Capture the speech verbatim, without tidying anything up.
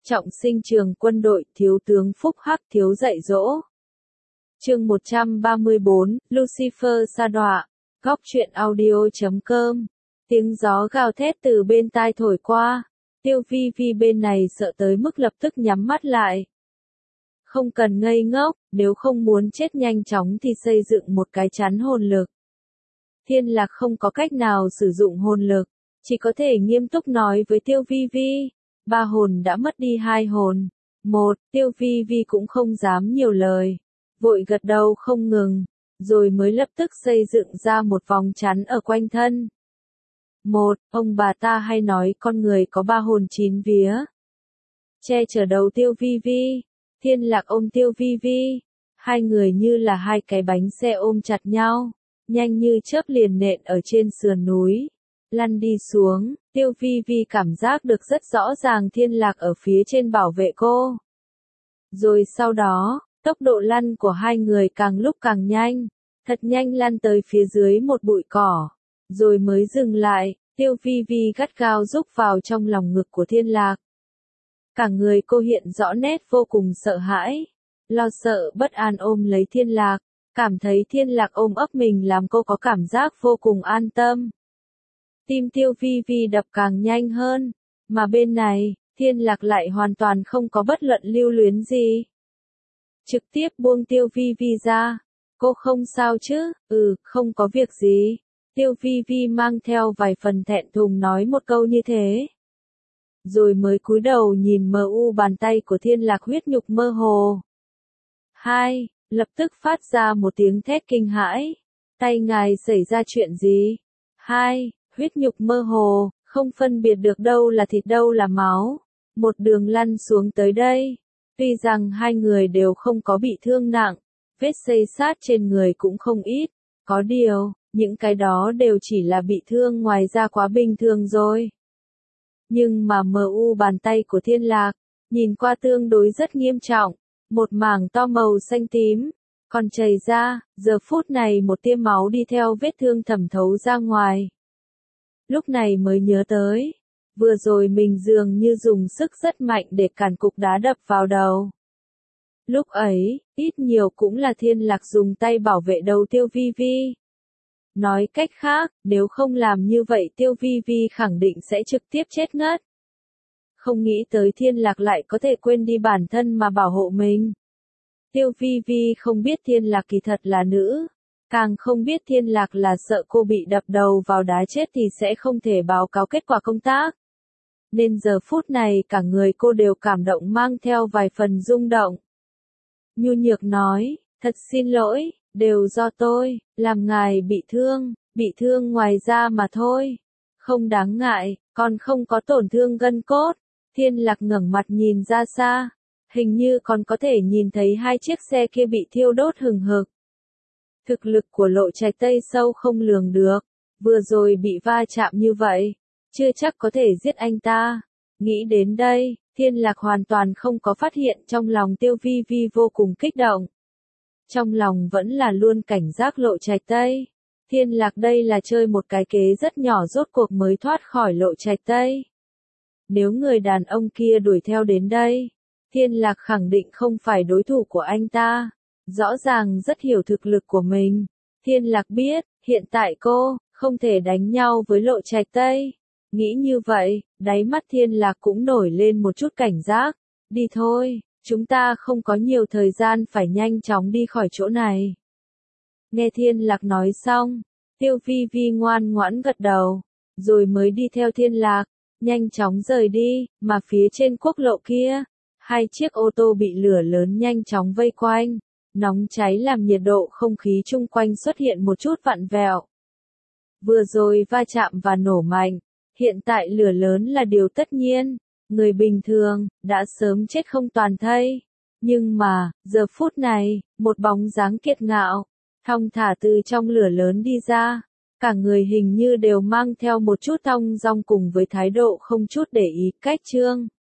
Trọng sinh trường quân đội, thiếu tướng Phúc Hắc thiếu dạy dỗ. Chương một trăm ba mươi bốn, Lucifer sa đọa. Góc truyện audio chấm com. Tiếng gió gào thét từ bên tai thổi qua. Tiêu Vi Vi bên này sợ tới mức lập tức nhắm mắt lại. Không cần ngây ngốc, nếu không muốn chết nhanh chóng thì xây dựng một cái chắn hồn lực. Thiên Lạc không có cách nào sử dụng hồn lực, chỉ có thể nghiêm túc nói với Tiêu Vi Vi. Ba hồn đã mất đi hai hồn. Một, Tiêu Vi Vi cũng không dám nhiều lời. Vội gật đầu không ngừng, rồi mới lập tức xây dựng ra một vòng chắn ở quanh thân. Một, ông bà ta hay nói con người có ba hồn chín vía. Che chở đầu Tiêu Vi Vi, Thiên Lạc ôm Tiêu Vi Vi. Hai người như là hai cái bánh xe ôm chặt nhau, nhanh như chớp liền nện ở trên sườn núi. Lăn đi xuống, Tiêu Vi Vi cảm giác được rất rõ ràng Thiên Lạc ở phía trên bảo vệ cô. Rồi sau đó, tốc độ lăn của hai người càng lúc càng nhanh, thật nhanh lăn tới phía dưới một bụi cỏ, rồi mới dừng lại. Tiêu Vi Vi gắt gao rúc vào trong lòng ngực của Thiên Lạc. Cả người cô hiện rõ nét vô cùng sợ hãi, lo sợ bất an ôm lấy Thiên Lạc, cảm thấy Thiên Lạc ôm ấp mình làm cô có cảm giác vô cùng an tâm. Tim Tiêu Vi Vi đập càng nhanh hơn, mà bên này, Thiên Lạc lại hoàn toàn không có bất luận lưu luyến gì. Trực tiếp buông Tiêu Vi Vi ra. Cô không sao chứ? Ừ, không có việc gì. Tiêu Vi Vi mang theo vài phần thẹn thùng nói một câu như thế. Rồi mới cúi đầu nhìn mờ u bàn tay của Thiên Lạc huyết nhục mơ hồ. Hai, lập tức phát ra một tiếng thét kinh hãi. Tay ngài xảy ra chuyện gì? Hai, huyết nhục mơ hồ, không phân biệt được đâu là thịt đâu là máu. Một đường lăn xuống tới đây. Tuy rằng hai người đều không có bị thương nặng, vết xây sát trên người cũng không ít. Có điều, những cái đó đều chỉ là bị thương ngoài ra quá bình thường rồi. Nhưng mà mờ u bàn tay của Thiên Lạc, nhìn qua tương đối rất nghiêm trọng. Một mảng to màu xanh tím, còn chảy ra, giờ phút này một tia máu đi theo vết thương thẩm thấu ra ngoài. Lúc này mới nhớ tới, vừa rồi mình dường như dùng sức rất mạnh để cản cục đá đập vào đầu. Lúc ấy, ít nhiều cũng là Thiên Lạc dùng tay bảo vệ đầu Tiêu Vi Vi. Nói cách khác, nếu không làm như vậy Tiêu Vi Vi khẳng định sẽ trực tiếp chết ngất. Không nghĩ tới Thiên Lạc lại có thể quên đi bản thân mà bảo hộ mình. Tiêu Vi Vi không biết Thiên Lạc kỳ thật là nữ, càng không biết Thiên Lạc là sợ cô bị đập đầu vào đá chết thì sẽ không thể báo cáo kết quả công tác. Nên giờ phút này cả người cô đều cảm động mang theo vài phần rung động. Nhu nhược nói, thật xin lỗi, đều do tôi, làm ngài bị thương, bị thương ngoài da mà thôi. Không đáng ngại, còn không có tổn thương gân cốt. Thiên Lạc ngẩng mặt nhìn ra xa, hình như còn có thể nhìn thấy hai chiếc xe kia bị thiêu đốt hừng hực. Thực lực của Lộ Trạch Tây sâu không lường được, vừa rồi bị va chạm như vậy, chưa chắc có thể giết anh ta. Nghĩ đến đây, Thiên Lạc hoàn toàn không có phát hiện trong lòng Tiêu Vi Vi vô cùng kích động. Trong lòng vẫn là luôn cảnh giác Lộ Trạch Tây. Thiên Lạc đây là chơi một cái kế rất nhỏ rốt cuộc mới thoát khỏi Lộ Trạch Tây. Nếu người đàn ông kia đuổi theo đến đây, Thiên Lạc khẳng định không phải đối thủ của anh ta. Rõ ràng rất hiểu thực lực của mình. Thiên Lạc biết, hiện tại cô, không thể đánh nhau với Lộ Trạch Tây. Nghĩ như vậy, đáy mắt Thiên Lạc cũng nổi lên một chút cảnh giác. Đi thôi, chúng ta không có nhiều thời gian phải nhanh chóng đi khỏi chỗ này. Nghe Thiên Lạc nói xong, Tiêu Vi Vi ngoan ngoãn gật đầu, rồi mới đi theo Thiên Lạc, nhanh chóng rời đi, mà phía trên quốc lộ kia, hai chiếc ô tô bị lửa lớn nhanh chóng vây quanh, nóng cháy làm nhiệt độ không khí chung quanh xuất hiện một chút vặn vẹo. Vừa rồi va chạm và nổ mạnh, hiện tại lửa lớn là điều tất nhiên, người bình thường, đã sớm chết không toàn thây. Nhưng mà, giờ phút này, một bóng dáng kiệt ngạo, thong thả từ trong lửa lớn đi ra, cả người hình như đều mang theo một chút thong dong cùng với thái độ không chút để ý cách trương.